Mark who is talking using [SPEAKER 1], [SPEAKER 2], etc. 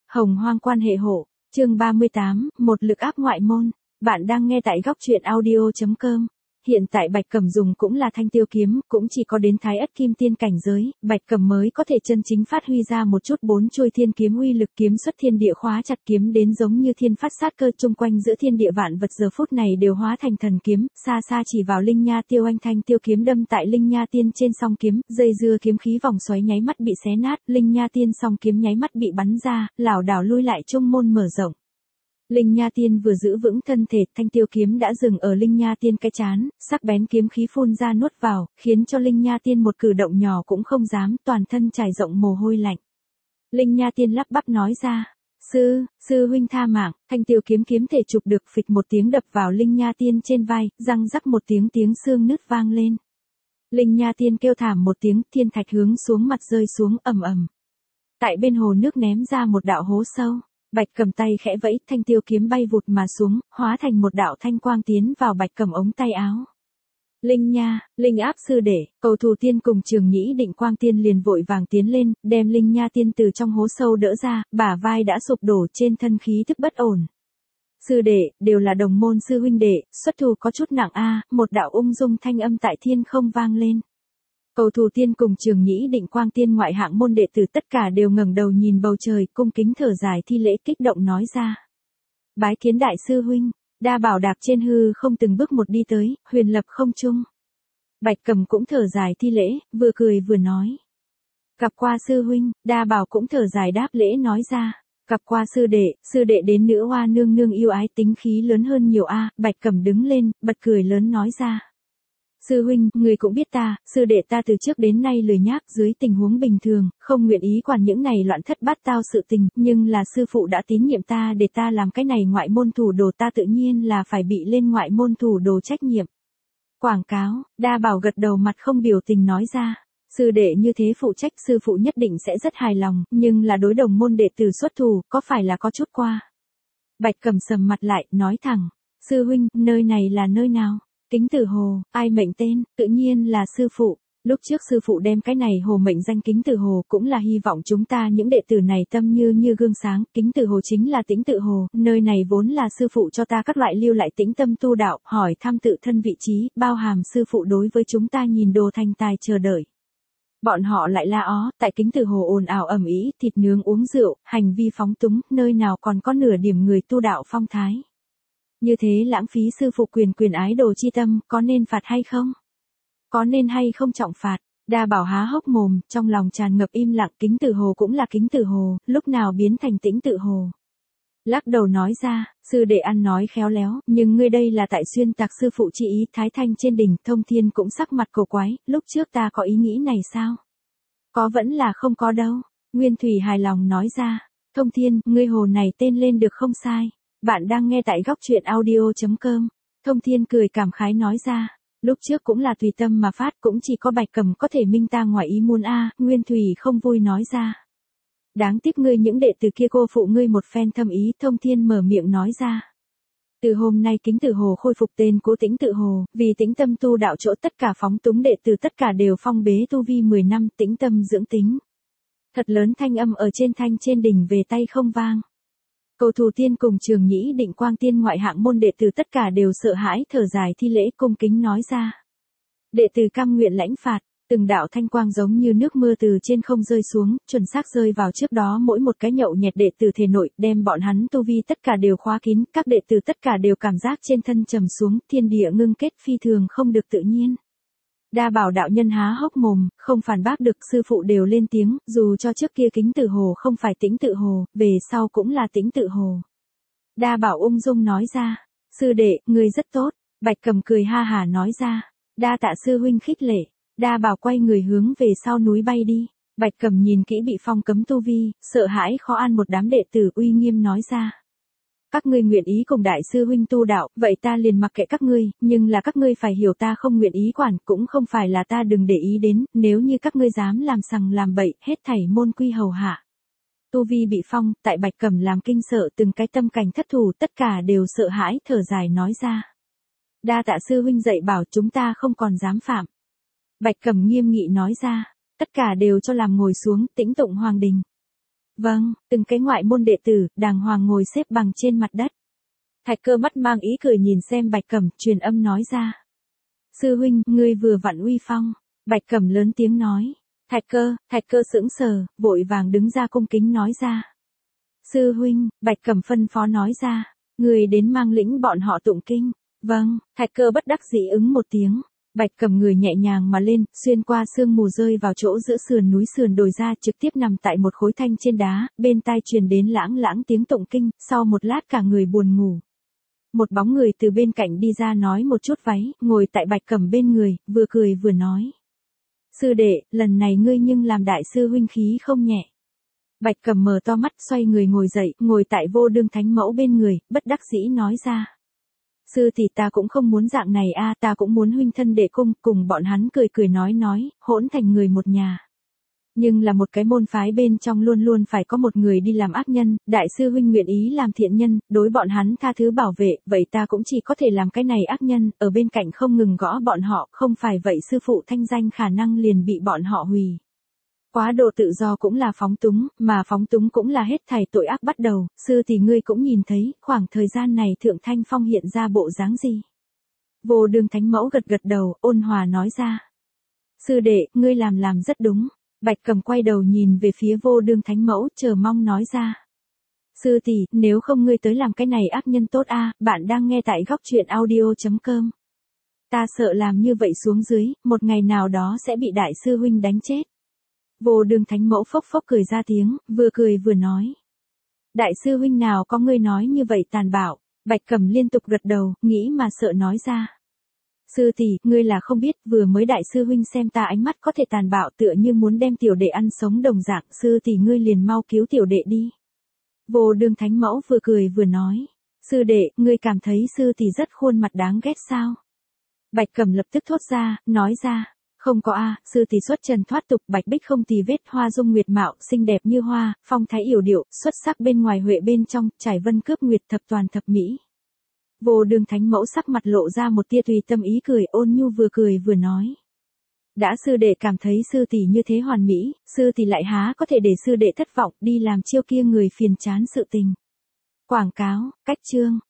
[SPEAKER 1] Hồng hoang quan hệ hộ, chương 38, một lực áp ngoại môn. Bạn đang nghe tại góc truyện audio.com. Hiện tại Bạch Cẩm dùng cũng là thanh tiêu kiếm, cũng chỉ có đến Thái Ất Kim Tiên cảnh giới, Bạch Cẩm mới có thể chân chính phát huy ra một chút bốn chuôi thiên kiếm uy lực, kiếm xuất thiên địa, khóa chặt kiếm đến giống như thiên phát sát cơ, chung quanh giữa thiên địa vạn vật giờ phút này đều hóa thành thần kiếm, xa xa chỉ vào Linh Nha Tiêu Anh thanh tiêu kiếm đâm tại Linh Nha Tiên trên song kiếm, dây dưa kiếm khí vòng xoáy nháy mắt bị xé nát, Linh Nha Tiên song kiếm nháy mắt bị bắn ra, lảo đảo lui lại, trung môn mở rộng. Linh Nha Tiên vừa giữ vững thân thể, thanh tiêu kiếm đã dừng ở Linh Nha Tiên cái chán, sắc bén kiếm khí phun ra nuốt vào, khiến cho Linh Nha Tiên một cử động nhỏ cũng không dám, toàn thân trải rộng mồ hôi lạnh. Linh Nha Tiên lắp bắp nói ra, sư huynh tha mạng, thanh tiêu kiếm kiếm thể chụp được, phịch một tiếng đập vào Linh Nha Tiên trên vai, răng rắc một tiếng, tiếng xương nứt vang lên. Linh Nha Tiên kêu thảm một tiếng, thiên thạch hướng xuống mặt rơi xuống ầm ầm. Tại bên hồ nước ném ra một đạo hố sâu. Bạch Cẩm tay khẽ vẫy, thanh tiêu kiếm bay vụt mà xuống, hóa thành một đạo thanh quang tiến vào Bạch Cẩm ống tay áo. Linh Nha, Linh áp sư đệ, Cầu Thù Tiên cùng Trường Nhĩ Định Quang Tiên liền vội vàng tiến lên, đem Linh Nha Tiên từ trong hố sâu đỡ ra, bả vai đã sụp đổ, trên thân khí thức bất ổn. Sư đệ, đều là đồng môn sư huynh đệ, xuất thủ có chút nặng a, một đạo ung dung thanh âm tại thiên không vang lên. Cầu Thù Tiên cùng Trường Nhĩ Định Quang Tiên ngoại hạng môn đệ tử tất cả đều ngẩng đầu nhìn bầu trời, cung kính thở dài thi lễ, kích động nói ra. Bái kiến đại sư huynh, Đa Bảo đạp trên hư không từng bước một đi tới, huyền lập không trung. Bạch Cẩm cũng thở dài thi lễ, vừa cười vừa nói. Gặp qua sư huynh, Đa Bảo cũng thở dài đáp lễ nói ra. Gặp qua sư đệ đến nữ hoa nương nương yêu ái, tính khí lớn hơn nhiều a. Bạch Cẩm đứng lên, bật cười lớn nói ra. Sư huynh, người cũng biết ta, sư đệ ta từ trước đến nay lười nhác, dưới tình huống bình thường, không nguyện ý quản những này loạn thất bát tao sự tình, nhưng là sư phụ đã tín nhiệm ta để ta làm cái này ngoại môn thủ đồ, ta tự nhiên là phải bị lên ngoại môn thủ đồ trách nhiệm. Quảng cáo, Đa Bảo gật đầu mặt không biểu tình nói ra, sư đệ như thế phụ trách, sư phụ nhất định sẽ rất hài lòng, nhưng là đối đồng môn đệ tử xuất thủ, có phải là có chút qua. Bạch Cẩm sầm mặt lại, nói thẳng, sư huynh, nơi này là nơi nào? Kính Tử Hồ, ai mệnh tên, tự nhiên là sư phụ. Lúc trước sư phụ đem cái này hồ mệnh danh Kính Tử Hồ, cũng là hy vọng chúng ta những đệ tử này tâm như gương sáng. Kính Tử Hồ chính là Tĩnh Tự Hồ, nơi này vốn là sư phụ cho ta các loại lưu lại tĩnh tâm tu đạo, hỏi thăm tự thân vị trí, bao hàm sư phụ đối với chúng ta nhìn đồ thành tài chờ đợi. Bọn họ lại la ó, tại Kính Tử Hồ ồn ào ầm ĩ, thịt nướng uống rượu, hành vi phóng túng, nơi nào còn có nửa điểm người tu đạo phong thái. Như thế lãng phí sư phụ quyền ái đồ chi tâm, có nên phạt hay không? Có nên hay không trọng phạt? Đa Bảo há hốc mồm, trong lòng tràn ngập im lặng. Kính Tử Hồ cũng là Kính Tử Hồ, lúc nào biến thành Tĩnh Tự Hồ? Lắc đầu nói ra, sư đệ ăn nói khéo léo, nhưng ngươi đây là tại xuyên tạc sư phụ chi ý. Thái Thanh trên đỉnh, Thông Thiên cũng sắc mặt cổ quái, lúc trước ta có ý nghĩ này sao? Có vẫn là không có đâu. Nguyên Thủy hài lòng nói ra, Thông Thiên, ngươi hồ này tên lên được không sai. Bạn đang nghe tại góc truyện audio.com. Thông Thiên cười cảm khái nói ra, lúc trước cũng là tùy tâm mà phát, cũng chỉ có Bạch Cẩm có thể minh ta ngoài ý muốn a. Nguyên Thủy không vui nói ra. Đáng tiếc ngươi những đệ tử kia cô phụ ngươi một phen thâm ý. Thông Thiên mở miệng nói ra. Từ hôm nay Kính Tử Hồ khôi phục tên cũ Tĩnh Tự Hồ, vì tĩnh tâm tu đạo chỗ tất cả phóng túng đệ tử tất cả đều phong bế tu vi 10 năm, tĩnh tâm dưỡng tính. Thật lớn thanh âm ở trên đỉnh về tay không vang. Cầu Thù Tiên cùng Trường Nhĩ Định Quang Tiên ngoại hạng môn đệ tử tất cả đều sợ hãi thở dài thi lễ cung kính nói ra. Đệ tử cam nguyện lãnh phạt, từng đạo thanh quang giống như nước mưa từ trên không rơi xuống, chuẩn xác rơi vào trước đó mỗi một cái nhậu nhẹt đệ tử thể nội, đem bọn hắn tu vi tất cả đều khóa kín, các đệ tử tất cả đều cảm giác trên thân trầm xuống, thiên địa ngưng kết phi thường không được tự nhiên. Đa Bảo đạo nhân há hốc mồm, không phản bác được, sư phụ đều lên tiếng, dù cho trước kia Kính Tử Hồ không phải Tĩnh Tự Hồ, về sau cũng là Tĩnh Tự Hồ. Đa Bảo ung dung nói ra, sư đệ, người rất tốt. Bạch Cẩm cười ha hả nói ra, đa tạ sư huynh khích lệ. Đa Bảo quay người hướng về sau núi bay đi. Bạch Cẩm nhìn kỹ bị phong cấm tu vi, sợ hãi khó an một đám đệ tử, uy nghiêm nói ra. Các ngươi nguyện ý cùng đại sư huynh tu đạo, vậy ta liền mặc kệ các ngươi, nhưng là các ngươi phải hiểu ta không nguyện ý quản, cũng không phải là ta đừng để ý đến, nếu như các ngươi dám làm sằng làm bậy, hết thảy môn quy hầu hạ. Tu vi bị phong, tại Bạch Cẩm làm kinh sợ, từng cái tâm cảnh thất thủ, tất cả đều sợ hãi thở dài nói ra. Đa tạ sư huynh dạy bảo, chúng ta không còn dám phạm. Bạch Cẩm nghiêm nghị nói ra, tất cả đều cho làm ngồi xuống, tĩnh tụng hoàng đình. Vâng, từng cái ngoại môn đệ tử, đàng hoàng ngồi xếp bằng trên mặt đất. Thạch Cơ mắt mang ý cười nhìn xem Bạch Cẩm, truyền âm nói ra. Sư huynh, ngươi vừa vặn uy phong. Bạch Cẩm lớn tiếng nói. Thạch Cơ sững sờ, vội vàng đứng ra cung kính nói ra. Sư huynh, Bạch Cẩm phân phó nói ra. Người đến mang lĩnh bọn họ tụng kinh. Vâng, Thạch Cơ bất đắc dĩ ứng một tiếng. Bạch Cẩm người nhẹ nhàng mà lên, xuyên qua sương mù rơi vào chỗ giữa sườn núi sườn đồi ra, trực tiếp nằm tại một khối thanh trên đá, bên tai truyền đến lãng lãng tiếng tụng kinh, sau một lát cả người buồn ngủ. Một bóng người từ bên cạnh đi ra nói một chút váy, ngồi tại Bạch Cẩm bên người, vừa cười vừa nói. Sư đệ, lần này ngươi nhưng làm đại sư huynh khí không nhẹ. Bạch Cẩm mở to mắt xoay người ngồi dậy, ngồi tại Vô Đương Thánh Mẫu bên người, bất đắc dĩ nói ra. Sư tỷ ta cũng không muốn dạng này a, ta cũng muốn huynh thân đệ cung, cùng bọn hắn cười cười nói, hỗn thành người một nhà. Nhưng là một cái môn phái bên trong luôn luôn phải có một người đi làm ác nhân, đại sư huynh nguyện ý làm thiện nhân, đối bọn hắn tha thứ bảo vệ, vậy ta cũng chỉ có thể làm cái này ác nhân, ở bên cạnh không ngừng gõ bọn họ, không phải vậy sư phụ thanh danh khả năng liền bị bọn họ hủy. Quá độ tự do cũng là phóng túng, mà phóng túng cũng là hết thảy tội ác bắt đầu, sư thì ngươi cũng nhìn thấy, khoảng thời gian này Thượng Thanh Phong hiện ra bộ dáng gì. Vô Đương Thánh Mẫu gật gật đầu, ôn hòa nói ra. Sư đệ, ngươi làm rất đúng. Bạch Cẩm quay đầu nhìn về phía Vô Đương Thánh Mẫu, chờ mong nói ra. Sư tỷ, nếu không ngươi tới làm cái này ác nhân tốt a, bạn đang nghe tại góc truyện audio.com. Ta sợ làm như vậy xuống dưới, một ngày nào đó sẽ bị đại sư huynh đánh chết. Vô Đương Thánh Mẫu phốc phốc cười ra tiếng, vừa cười vừa nói. Đại sư huynh nào có ngươi nói như vậy tàn bạo. Bạch Cẩm liên tục gật đầu, nghĩ mà sợ nói ra. Sư tỷ, ngươi là không biết, vừa mới đại sư huynh xem ta ánh mắt có thể tàn bạo tựa như muốn đem tiểu đệ ăn sống đồng dạng, sư tỷ ngươi liền mau cứu tiểu đệ đi. Vô Đương Thánh Mẫu vừa cười vừa nói. Sư đệ, ngươi cảm thấy sư tỷ rất khuôn mặt đáng ghét sao? Bạch Cẩm lập tức thốt ra, nói ra. Không có a, sư tỷ xuất trần thoát tục, bạch bích không tì vết, hoa dung nguyệt mạo, xinh đẹp như hoa, phong thái yểu điệu, xuất sắc bên ngoài huệ bên trong, trải vân cướp nguyệt, thập toàn thập mỹ. Vô Đương Thánh Mẫu sắc mặt lộ ra một tia tùy tâm ý cười, ôn nhu vừa cười vừa nói. Đã sư đệ cảm thấy sư tỷ như thế hoàn mỹ, sư tỷ lại há có thể để sư đệ thất vọng, đi làm chiêu kia người phiền chán sự tình. Quảng cáo, cách chương.